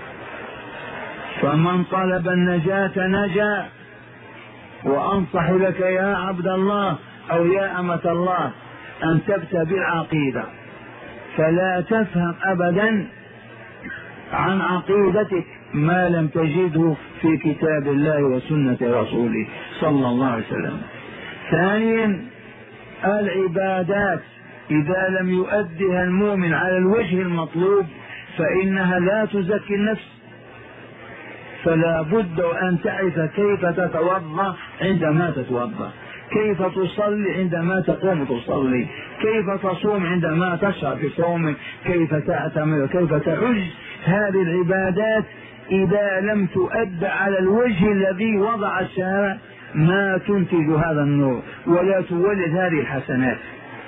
Speaker 1: فمن طلب النجاة نجا. وأنصح لك يا عبد الله أو يا أمة الله أن تبتدأ بالعقيدة، فلا تفهم أبدا عن عقيدتك ما لم تجده في كتاب الله وسنة رسوله صلى الله عليه وسلم. ثانيا العبادات إذا لم يؤدها المؤمن على الوجه المطلوب فإنها لا تزكي النفس. فلا بد أن تعرف كيف تتوضأ عندما تتوضأ، كيف تصلي عندما تقوم تصلي، كيف تصوم عندما تشرع في صومك، كيف تعتمر، كيف تحج. هذه العبادات إذا لم تؤد على الوجه الذي وضع الشارع ما تنتج هذا النور ولا تولد هذه الحسنات.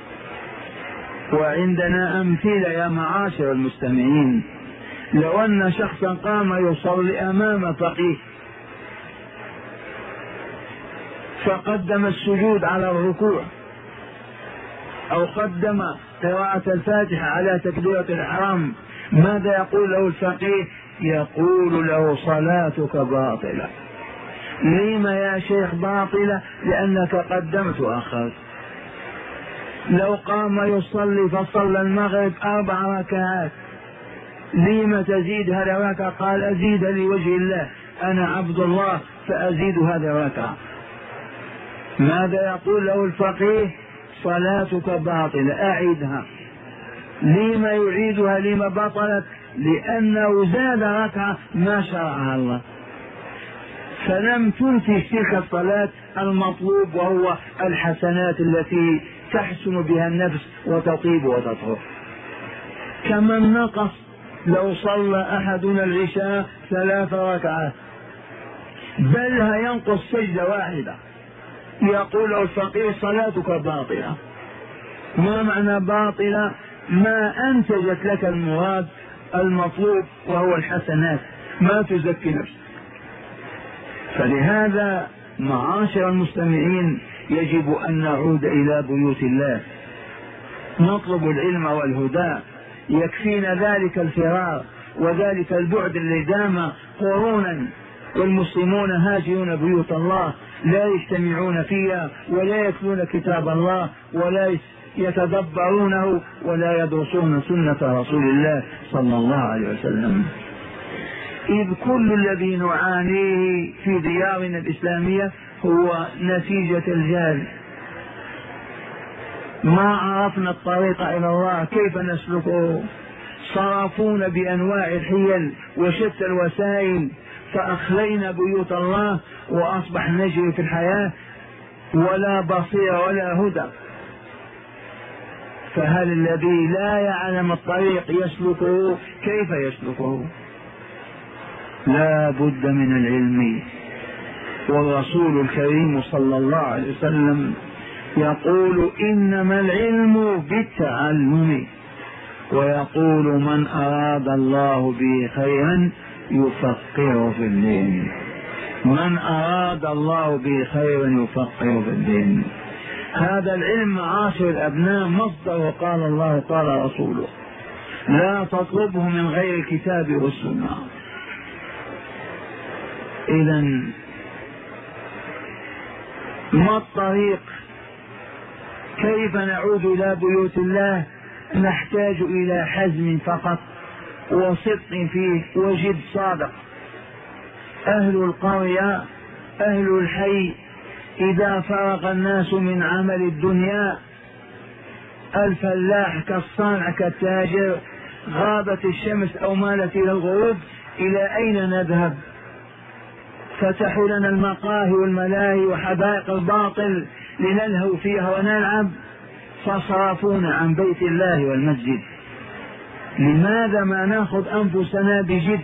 Speaker 1: وعندنا أمثلة يا معاشر المستمعين. لو أن شخصا قام يصلي أمام فقيه فقدم السجود على الركوع أو قدم قراءة الفاتحة على تكبيرة الإحرام، ماذا يقول له الفقيه؟ يقول له صلاتك باطلة. لما يا شيخ باطلة؟ لأنك قدمت وأخرت. لو قام يصلي فصلى المغرب أربع ركعات، لما تزيد هذه الركعة؟ قال أزيد لوجه الله، أنا عبد الله فأزيد هذه الركعة. ماذا يقول له الفقيه؟ صلاتك باطلة، أعيدها. لما يعيدها؟ لما بطلت؟ لأنه زاد ركعة ما شرعها الله، فلم تنتج تلك الصلاة المطلوب وهو الحسنات التي تحسن بها النفس وتطيب وتطهر. كما نقص لو صلى أحدنا العشاء ثلاث ركعات بل ينقص سجدة واحدة، يقول له الفقيه صلاتك باطلة. ما معنى باطلة؟ ما أنتجت لك المراد المطلوب وهو الحسنات، ما تزكي نفسك. فلهذا معاشر المستمعين يجب أن نعود إلى بيوت الله نطلب العلم والهدى. يكفينا ذلك الفرار وذلك البعد الذي دام قرونا، والمسلمون هاجرون بيوت الله لا يجتمعون فيها ولا يتلون كتاب الله ولا يتدبرونه ولا يدرسون سنة رسول الله صلى الله عليه وسلم. إذ كل الذي نعانيه في ديارنا الإسلامية هو نتيجة الجهل. ما عرفنا الطريق إلى الله، كيف نسلكه؟ صرفونا بأنواع الحيل وشتى الوسائل فأخلينا بيوت الله وأصبح نجري في الحياة ولا بصير ولا هدى. فهل الذي لا يعلم الطريق يسلكه؟ كيف يسلكه؟ لا بد من العلم. والرسول الكريم صلى الله عليه وسلم يقول إنما العلم بالتعلم، ويقول من أراد الله به خيرا يفقهه في الدين. من أراد الله به خيرا يفقهه في الدين. هذا العلم معاشر الأبناء مصدر قال الله قال رسوله، لا تطلبه من غير الكتاب والسنة. إذن ما الطريق؟ كيف نعود إلى بيوت الله؟ نحتاج إلى حزم فقط وصدق فيه وجد صادق. أهل القرية أهل الحي إذا فرغ الناس من عمل الدنيا، الفلاح كالصانع كالتاجر، غابت الشمس أو مالت إلى الغروب، إلى أين نذهب؟ فتحوا لنا المقاهي والملاهي وحدائق الباطل لنلهو فيها ونلعب، فصرفونا عن بيت الله والمسجد. لماذا ما ناخذ أنفسنا بجد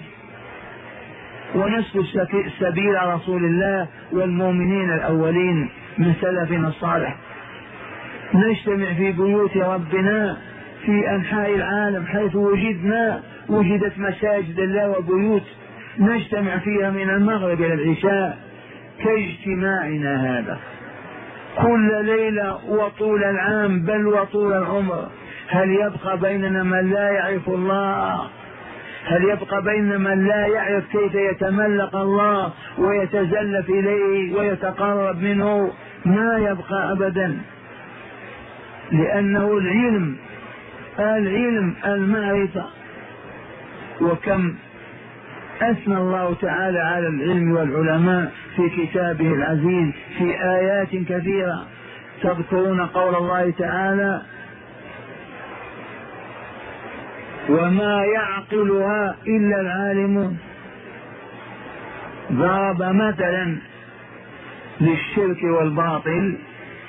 Speaker 1: ونسلك سبيل رسول الله والمؤمنين الأولين من سلفنا الصالح؟ نجتمع في بيوت ربنا في أنحاء العالم حيث وجدنا، وجدت مساجد الله وبيوت نجتمع فيها من المغرب إلى العشاء كاجتماعنا هذا كل ليلة وطول العام بل وطول العمر. هل يبقى بيننا من لا يعرف الله؟ هل يبقى بيننا من لا يعرف كيف يتملق الله ويتزلف إليه ويتقرب منه؟ ما يبقى أبدا، لأنه العلم العلم المعرفة. وكم أثنى الله تعالى على العلم والعلماء في كتابه العزيز في آيات كثيرة. تذكرون قول الله تعالى وما يعقلها إلا العالمون. ضرب مثلا للشرك والباطل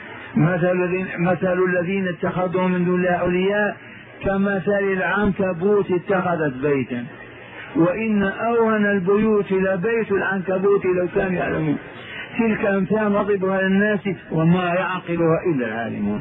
Speaker 1: مثل الذين اتخذوا من دون الله أولياء كمثل العنكبوت اتخذت بيتا وإن أوهن البيوت لبيت العنكبوت لو كانوا يعلمون تلك أمثال نضربها للناس وما يعقلها إلا العالمون.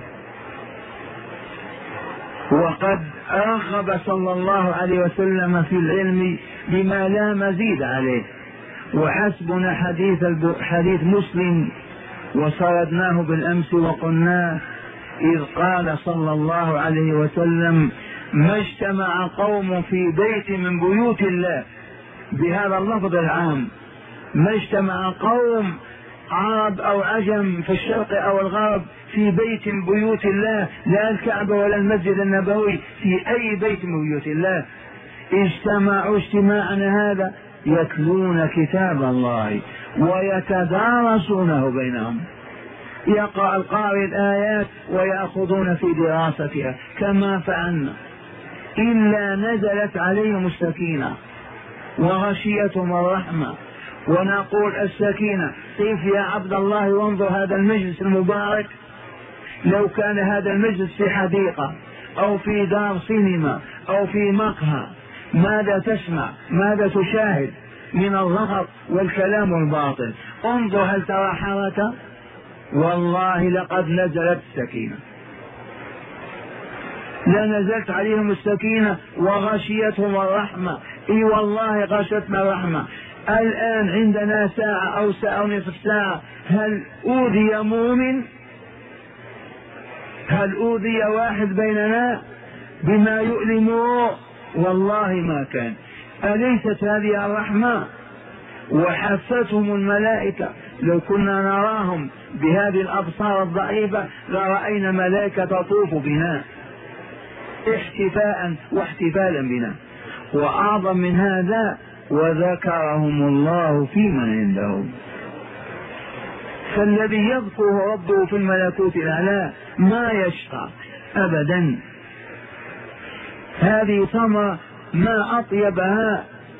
Speaker 1: وقد رغب صلى الله عليه وسلم في العلم بما لا مزيد عليه، وحسبنا حديث حديث مسلم وسردناه بالأمس وقلناه إذ قال صلى الله عليه وسلم ما اجتمع قوم في بيت من بيوت الله، بهذا اللفظ العام، ما اجتمع قوم عرب أو عجم في الشرق أو الغرب في بيت من بيوت الله، لا الكعبة ولا المسجد النبوي، في أي بيت من بيوت الله اجتمعوا اجتماعنا هذا يتلون كتاب الله ويتدارسونه بينهم، يقرأ القارئ الآيات ويأخذون في دراستها كما فعلنا، إلا نزلت عليهم السكينة وغشيتهم الرحمة. ونقول السكينة كيف يا عبد الله وانظر هذا المجلس المبارك، لو كان هذا المجلس في حديقة أو في دار سينما أو في مقهى ماذا تسمع ماذا تشاهد من الضغط والكلام الباطل؟ انظر هل ترى حركة؟ والله لقد نزلت السكينة، لنزلت عليهم السكينة وغشيتهم الرحمة. اي والله غشتنا الرحمة. الآن عندنا ساعة أو ساعة أو نصف ساعة، هل أوذي مؤمن؟ هل أوذي واحد بيننا بما يؤلمه؟ والله ما كان. أليست هذه الرحمة؟ وحفتهم الملائكة، لو كنا نراهم بهذه الأبصار الضعيفة لرأينا ملائكة تطوف بنا احتفاء واحتفالا بنا. وأعظم من هذا وذكرهم الله في من عنده. فالذي يذكر ربه في الملكوت الأعلى ما يشقى أبدا. هذه ثمرة ما أطيبها.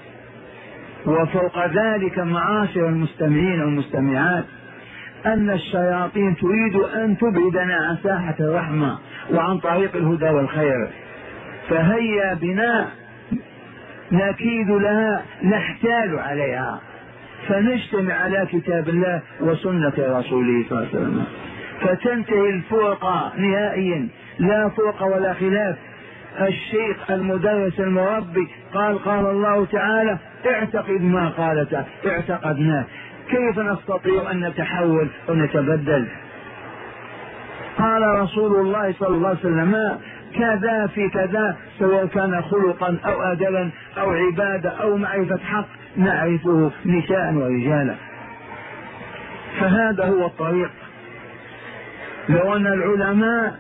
Speaker 1: وفوق ذلك معاشر المستمعين والمستمعات أن الشياطين تريد أن تبعدنا عن ساحة الرحمة وعن طريق الهدى والخير، فهيا بنا نكيد لها نحتال عليها فنجتمع على كتاب الله وسنة رسوله صلى الله عليه وسلم فتنتهي الفرقة نهائيا، لا فرق ولا خلاف. الشيخ المدرس المربي قال قال الله تعالى اعتقد ما قالته اعتقدناه، كيف نستطيع أن نتحول ونتبدل؟ قال رسول الله صلى الله عليه وسلم كذا في كذا، سواء كان خلقا أو أدبا أو عبادة أو معرفة حق نعرفه نساء ورجالا. فهذا هو الطريق. لو أن العلماء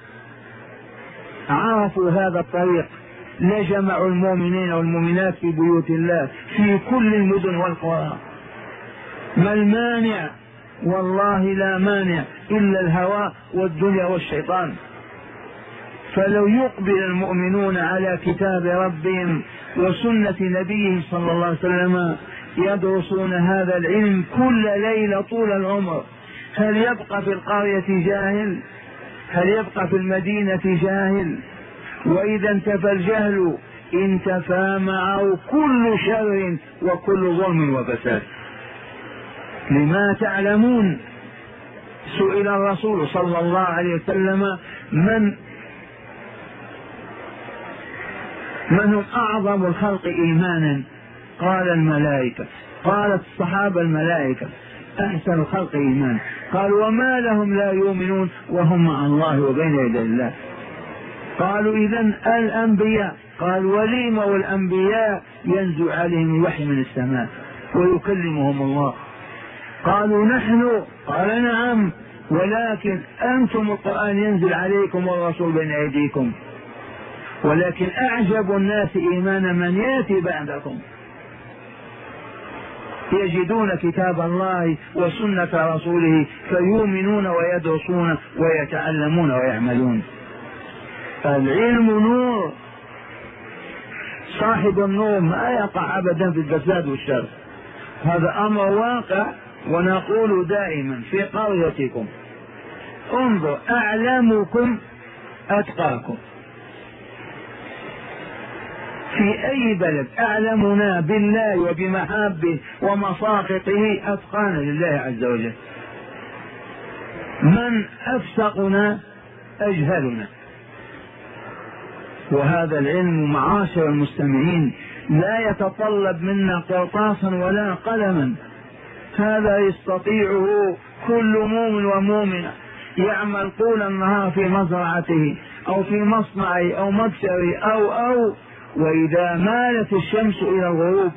Speaker 1: عرفوا هذا الطريق لجمعوا المؤمنين والمؤمنات في بيوت الله في كل المدن والقرى. ما المانع؟ والله لا مانع إلا الهوى والدنيا والشيطان. فلو يقبل المؤمنون على كتاب ربهم وسنة نبيهم صلى الله عليه وسلم يدرسون هذا العلم كل ليلة طول العمر، هل يبقى في القرية جاهل؟ هل يبقى في المدينة جاهل؟ وإذا انتفى الجهل انتفى معه كل شر وكل ظلم وفساد. لما تعلمون سئل الرسول صلى الله عليه وسلم من من هم أعظم الخلق إيمانا؟ قال الملائكة. قالت الصحابة الملائكة أحسن الخلق إيمانا. قال وما لهم لا يؤمنون وهم مع الله وبين يدي الله؟ قالوا إذن الأنبياء. قال وليم والأنبياء ينزل عليهم الوحي من السماء ويكلمهم الله. قالوا نحن. قال نعم، ولكن أنتم القرآن ينزل عليكم والرسول بين أيديكم، ولكن أعجب الناس إيمانا من يأتي بعدكم يجدون كتاب الله وسنة رسوله فيؤمنون ويدرسون ويتعلمون ويعملون. العلم نور، صاحب النور ما يقع أبدا في الفساد والشر، هذا أمر واقع. ونقول دائما في قريتكم انظر أعلمكم أتقاكم. في أي بلد أعلمنا بالله وبمحابه ومساقطه أتقانا لله عز وجل. من أفسقنا أجهلنا. وهذا العلم معاشر المستمعين لا يتطلب منا قرطاسا ولا قلما، هذا يستطيعه كل مؤمن ومؤمنة يعمل طول النهار في مزرعته أو في مصنعه أو مكسره أو أو وإذا مالت الشمس إلى الغروب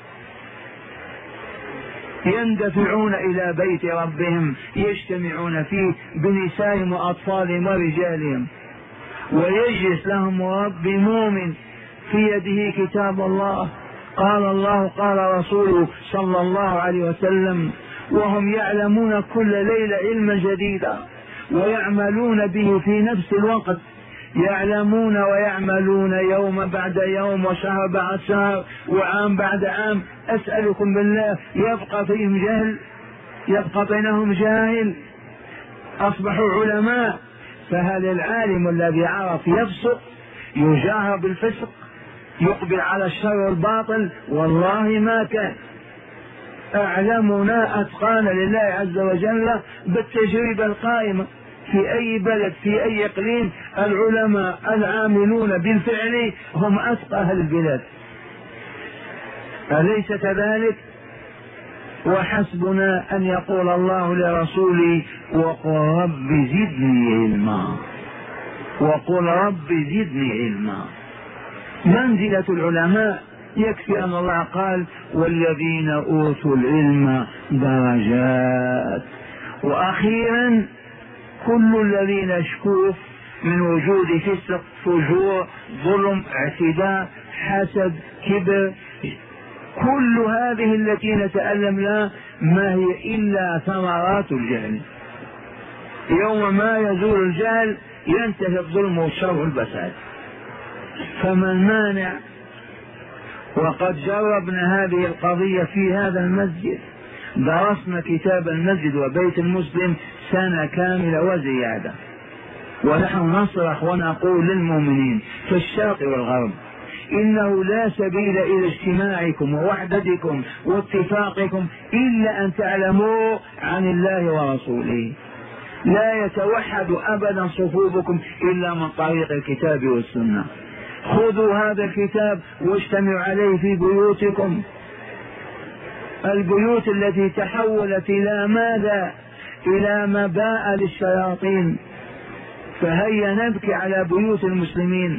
Speaker 1: يندفعون إلى بيت ربهم يجتمعون فيه بنسائهم وأطفالهم ورجالهم، ويجلس لهم رب مؤمن في يده كتاب الله قال الله قال رسوله صلى الله عليه وسلم، وهم يعلمون كل ليلة علما جديدا ويعملون به في نفس الوقت، يعلمون ويعملون يوم بعد يوم وشهر بعد شهر وعام بعد عام. أسألكم بالله يبقى فيهم جهل؟ يبقى بينهم جاهل؟ أصبحوا علماء. فهل العالم الذي عرف يفسق يجاهر بالفسق يقبل على الشر والباطل؟ والله ما كان. أعلمنا أتقانا لله عز وجل بالتجربة القائمة في أي بلد في أي إقليم. العلماء العاملون بالفعل هم أتقى أهل البلاد، أليس كذلك؟ وحسبنا أن يقول الله لرسوله وقل رب زدني علما، وقل رب زدني علما. منزلة العلماء يكفي أن الله قال والذين أوتوا العلم درجات. وأخيرا كل الذين يشكوه من وجود فسق فجور ظلم اعتداء حسد كبر، كل هذه التي نتألم لها ما هي إلا ثمرات الجهل. يوم ما يزول الجهل ينتهي الظلم والشر والفساد. فما المانع؟ وقد جربنا هذه القضية في هذا المسجد، درسنا كتاب المسجد وبيت المسلم سنة كاملة وزيادة، ونحن نصرخ ونقول للمؤمنين في الشرق والغرب إنه لا سبيل إلى اجتماعكم ووحدتكم واتفاقكم إلا أن تعلموا عن الله ورسوله. لا يتوحد أبدا صفوفكم إلا من طريق الكتاب والسنة. خذوا هذا الكتاب واجتمعوا عليه في بيوتكم، البيوت التي تحولت إلى ماذا؟ إلى مباء للشياطين. فهيا نبكي على بيوت المسلمين.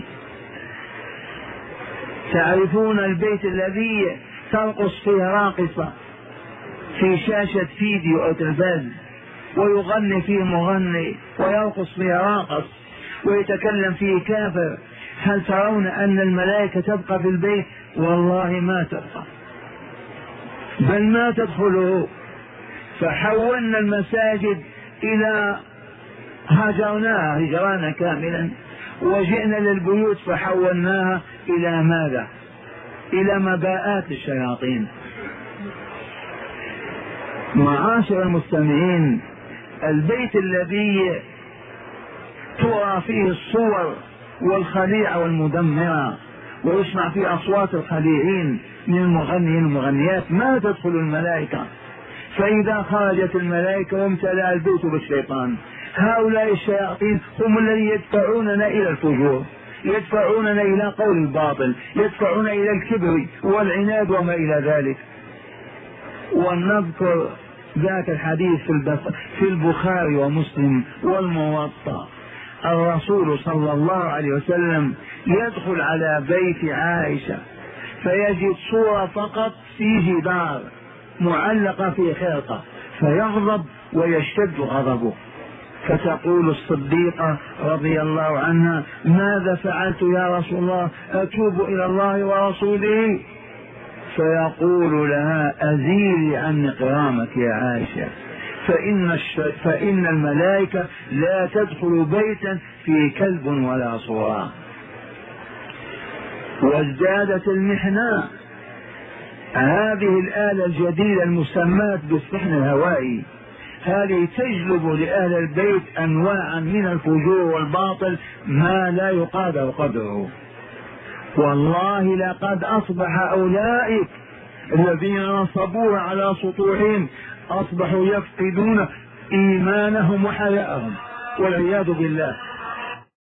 Speaker 1: تعرفون البيت الذي ترقص فيه راقصة في شاشة فيديو أو تلفاز ويغني فيه مغني ويرقص فيه راقص ويتكلم فيه كافر، هل ترون أن الملائكة تبقى في البيت؟ والله ما تبقى، بل ما تدخله. فحولنا المساجد إلى هجرناها هجرانا كاملا، وجئنا للبيوت فحولناها إلى ماذا؟ إلى مباءات الشياطين. معاشر المستمعين، البيت الذي ترى فيه الصور والخليعة والمدمرة ويسمع فيه أصوات الخليعين من المغنيين والمغنيات ما تدخل الملائكة، فإذا خرجت الملائكة وامتلأ البيت بالشيطان. هؤلاء الشياطين هم الذين يدفعوننا إلى الفجور، يدفعوننا إلى قول الباطل، يدفعوننا إلى الكبر والعناد وما إلى ذلك. ونذكر ذاك الحديث في البخاري ومسلم والموطأ، الرسول صلى الله عليه وسلم يدخل على بيت عائشة فيجد صورة فقط في جدار معلقة في خرقة، فيغضب ويشتد غضبه، فتقول الصديقة رضي الله عنها ماذا فعلت يا رسول الله؟ أتوب إلى الله ورسوله. فيقول لها أزيلي عني قرامك يا عائشة، فإن, الش... فإن الملائكة لا تدخل بيتا فيه كلب ولا صورة. وازدادت المحنة هذه الآلة الجديدة المسماة بالسحن الهوائي هذه تجلب لأهل البيت أنواعا من الفجور والباطل ما لا يقادر قدره. والله لقد أصبح أولئك الذين نصبوها على سطوحهم أصبحوا يفقدون إيمانهم وحياءهم والعياذ بالله.